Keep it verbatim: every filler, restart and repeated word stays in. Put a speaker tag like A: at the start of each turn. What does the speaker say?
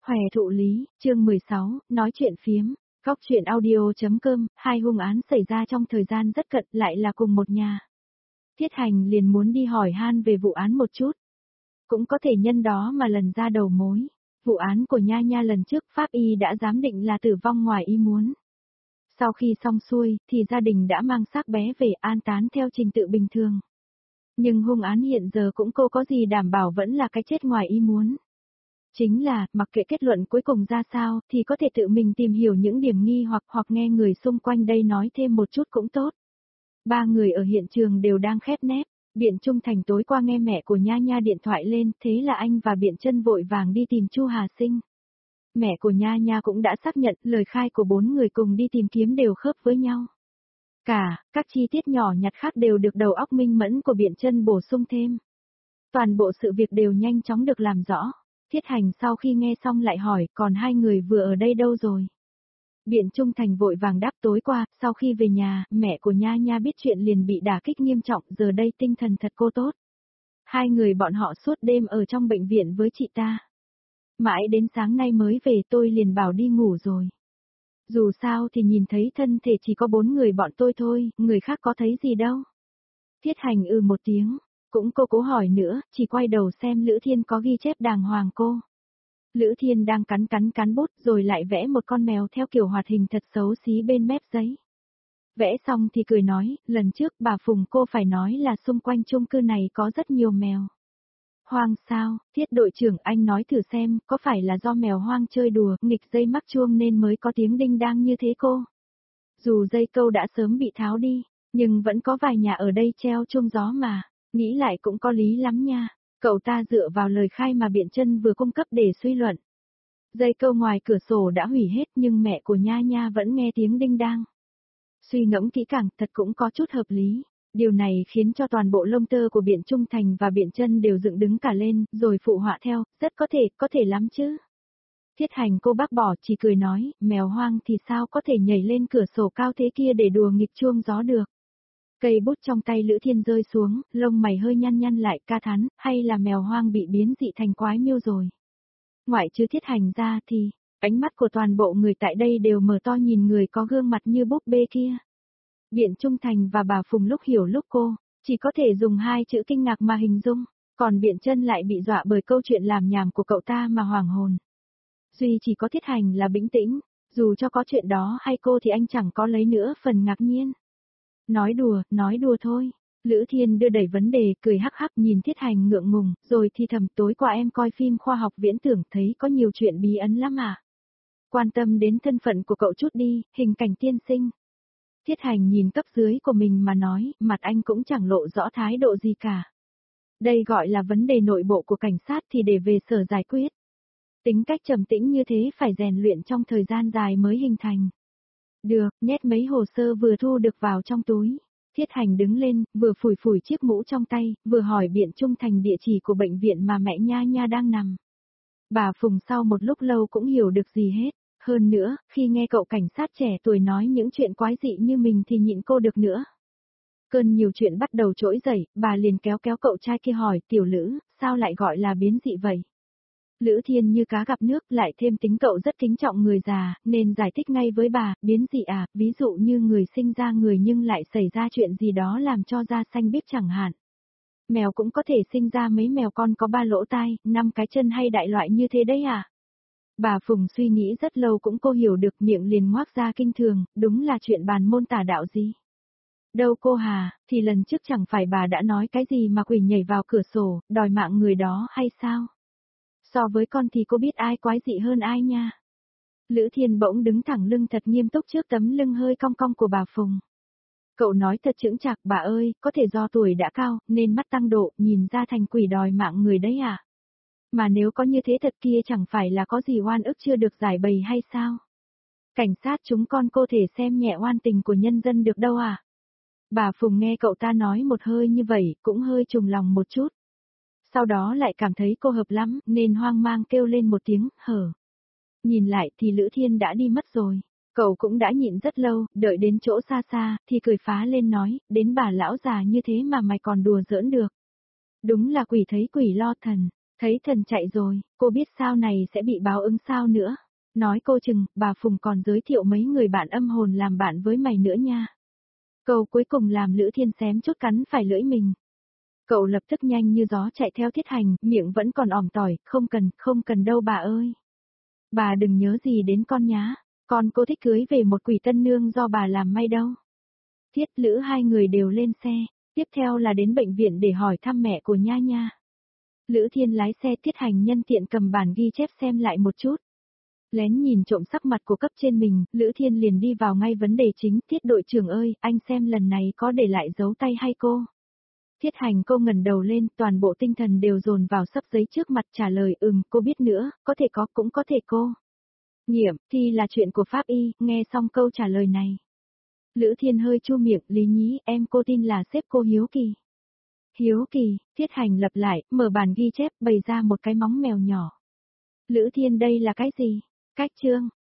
A: Hòe thụ lý, chương mười sáu, nói chuyện phiếm, góc chuyện audio.com, hai hung án xảy ra trong thời gian rất cận lại là cùng một nhà. Thiết Hành liền muốn đi hỏi han về vụ án một chút. Cũng có thể nhân đó mà lần ra đầu mối. Vụ án của Nha Nha lần trước pháp y đã giám định là tử vong ngoài ý muốn. Sau khi xong xuôi, thì gia đình đã mang xác bé về an táng theo trình tự bình thường. Nhưng hung án hiện giờ cũng cô có gì đảm bảo vẫn là cái chết ngoài ý muốn. Chính là, mặc kệ kết luận cuối cùng ra sao, thì có thể tự mình tìm hiểu những điểm nghi hoặc hoặc nghe người xung quanh đây nói thêm một chút cũng tốt. Ba người ở hiện trường đều đang khép nép. Biện Trung Thành tối qua nghe mẹ của Nha Nha điện thoại lên, thế là anh và Biện Chân vội vàng đi tìm Chu Hà Sinh. Mẹ của Nha Nha cũng đã xác nhận lời khai của bốn người cùng đi tìm kiếm đều khớp với nhau. Cả, các chi tiết nhỏ nhặt khác đều được đầu óc minh mẫn của Biện Chân bổ sung thêm. Toàn bộ sự việc đều nhanh chóng được làm rõ. Thiết Hành sau khi nghe xong lại hỏi, còn hai người vừa ở đây đâu rồi? Biện Trung Thành vội vàng đáp tối qua, sau khi về nhà, mẹ của Nha Nha biết chuyện liền bị đả kích nghiêm trọng, giờ đây tinh thần thật cô tốt. Hai người bọn họ suốt đêm ở trong bệnh viện với chị ta. Mãi đến sáng nay mới về tôi liền bảo đi ngủ rồi. Dù sao thì nhìn thấy thân thể chỉ có bốn người bọn tôi thôi, người khác có thấy gì đâu. Thiết Hành ừ một tiếng, cũng cô cố hỏi nữa, chỉ quay đầu xem Lữ Thiên có ghi chép đàng hoàng cô. Lữ Thiên đang cắn cắn cắn bút rồi lại vẽ một con mèo theo kiểu hoạt hình thật xấu xí bên mép giấy. Vẽ xong thì cười nói, lần trước bà Phùng cô phải nói là xung quanh chung cư này có rất nhiều mèo. Hoang sao, Thiết đội trưởng anh nói thử xem, có phải là do mèo hoang chơi đùa, nghịch dây mắc chuông nên mới có tiếng đinh đang như thế cô? Dù dây câu đã sớm bị tháo đi, nhưng vẫn có vài nhà ở đây treo chuông gió mà, nghĩ lại cũng có lý lắm nha. Cậu ta dựa vào lời khai mà Biện Chân vừa cung cấp để suy luận. Dây câu ngoài cửa sổ đã hủy hết nhưng mẹ của Nha Nha vẫn nghe tiếng đinh đang. Suy ngẫm kỹ càng, thật cũng có chút hợp lý. Điều này khiến cho toàn bộ lông tơ của Biện Trung Thành và Biện Chân đều dựng đứng cả lên, rồi phụ họa theo, rất có thể, có thể lắm chứ. Thiết Hành cô bác bỏ chỉ cười nói, mèo hoang thì sao có thể nhảy lên cửa sổ cao thế kia để đùa nghịch chuông gió được. Cây bút trong tay Lữ Thiên rơi xuống, lông mày hơi nhăn nhăn lại, ca thán, hay là mèo hoang bị biến dị thành quái miêu rồi. Ngoại trừ Thiết Hành ra thì, ánh mắt của toàn bộ người tại đây đều mở to nhìn người có gương mặt như búp bê kia. Biện Trung Thành và bà Phùng lúc hiểu lúc cô, chỉ có thể dùng hai chữ kinh ngạc mà hình dung, còn Biện Chân lại bị dọa bởi câu chuyện làm nhảm của cậu ta mà hoảng hồn. Duy chỉ có Thiết Hành là bình tĩnh, dù cho có chuyện đó hay cô thì anh chẳng có lấy nữa phần ngạc nhiên. Nói đùa, nói đùa thôi. Lữ Thiên đưa đẩy vấn đề, cười hắc hắc nhìn Thiết Hành ngượng ngùng, rồi thì thầm tối qua em coi phim khoa học viễn tưởng thấy có nhiều chuyện bí ẩn lắm à. Quan tâm đến thân phận của cậu chút đi, hình cảnh tiên sinh. Thiết Hành nhìn cấp dưới của mình mà nói, mặt anh cũng chẳng lộ rõ thái độ gì cả. Đây gọi là vấn đề nội bộ của cảnh sát thì để về sở giải quyết. Tính cách trầm tĩnh như thế phải rèn luyện trong thời gian dài mới hình thành. Được, nhét mấy hồ sơ vừa thu được vào trong túi. Thiết Hành đứng lên, vừa phủi phủi chiếc mũ trong tay, vừa hỏi Biện Trung Thành địa chỉ của bệnh viện mà mẹ Nha Nha đang nằm. Bà Phùng sau một lúc lâu cũng hiểu được gì hết. Hơn nữa, khi nghe cậu cảnh sát trẻ tuổi nói những chuyện quái dị như mình thì nhịn cô được nữa. Cơn nhiều chuyện bắt đầu trỗi dậy, bà liền kéo kéo cậu trai kia hỏi, tiểu Lữ, sao lại gọi là biến dị vậy? Lữ Thiên như cá gặp nước, lại thêm tính cậu rất kính trọng người già, nên giải thích ngay với bà, biến dị à, ví dụ như người sinh ra người nhưng lại xảy ra chuyện gì đó làm cho da xanh biếc chẳng hạn. Mèo cũng có thể sinh ra mấy mèo con có ba lỗ tai, năm cái chân hay đại loại như thế đấy à? Bà Phùng suy nghĩ rất lâu cũng cô hiểu được, miệng liền ngoác ra kinh thường, đúng là chuyện bàn môn tả đạo gì. Đâu cô Hà, thì lần trước chẳng phải bà đã nói cái gì mà quỷ nhảy vào cửa sổ, đòi mạng người đó hay sao? So với con thì cô biết ai quái dị hơn ai nha. Lữ Thiên bỗng đứng thẳng lưng thật nghiêm túc trước tấm lưng hơi cong cong của bà Phùng. Cậu nói thật chững chạc, bà ơi, có thể do tuổi đã cao, nên mắt tăng độ, nhìn ra thành quỷ đòi mạng người đấy à? Mà nếu có như thế thật kia chẳng phải là có gì oan ức chưa được giải bày hay sao? Cảnh sát chúng con cô thể xem nhẹ oan tình của nhân dân được đâu à? Bà Phùng nghe cậu ta nói một hơi như vậy, cũng hơi trùng lòng một chút. Sau đó lại cảm thấy cô hợp lắm, nên hoang mang kêu lên một tiếng, hở. Nhìn lại thì Lữ Thiên đã đi mất rồi. Cậu cũng đã nhịn rất lâu, đợi đến chỗ xa xa, thì cười phá lên nói, đến bà lão già như thế mà mày còn đùa giỡn được. Đúng là quỷ thấy quỷ lo thần. Thấy thần chạy rồi, cô biết sao này sẽ bị báo ứng sao nữa. Nói cô chừng, bà Phùng còn giới thiệu mấy người bạn âm hồn làm bạn với mày nữa nha. Câu cuối cùng làm Lữ Thiên xém chút cắn phải lưỡi mình. Cậu lập tức nhanh như gió chạy theo Thiết Hành, miệng vẫn còn ỏm tỏi, không cần, không cần đâu bà ơi. Bà đừng nhớ gì đến con nhá, con cô thích cưới về một quỷ tân nương do bà làm may đâu. Thiết Lữ hai người đều lên xe, tiếp theo là đến bệnh viện để hỏi thăm mẹ của Nha Nha. Lữ Thiên lái xe, Thiết Hành nhân tiện cầm bản ghi chép xem lại một chút. Lén nhìn trộm sắc mặt của cấp trên mình, Lữ Thiên liền đi vào ngay vấn đề chính. Thiết đội trưởng ơi, anh xem lần này có để lại dấu tay hay cô? Thiết Hành cô ngẩng đầu lên, toàn bộ tinh thần đều dồn vào sấp giấy trước mặt trả lời ừm, cô biết nữa, có thể có cũng có thể cô. Nghiệm, thì là chuyện của pháp y, nghe xong câu trả lời này. Lữ Thiên hơi chu miệng, Lý Nhí, em cô tin là sếp cô hiếu kỳ. Hiếu kỳ, Thiết Hành lặp lại, mở bản ghi chép, bày ra một cái móng mèo nhỏ. Lữ Thiên đây là cái gì? Cách chương,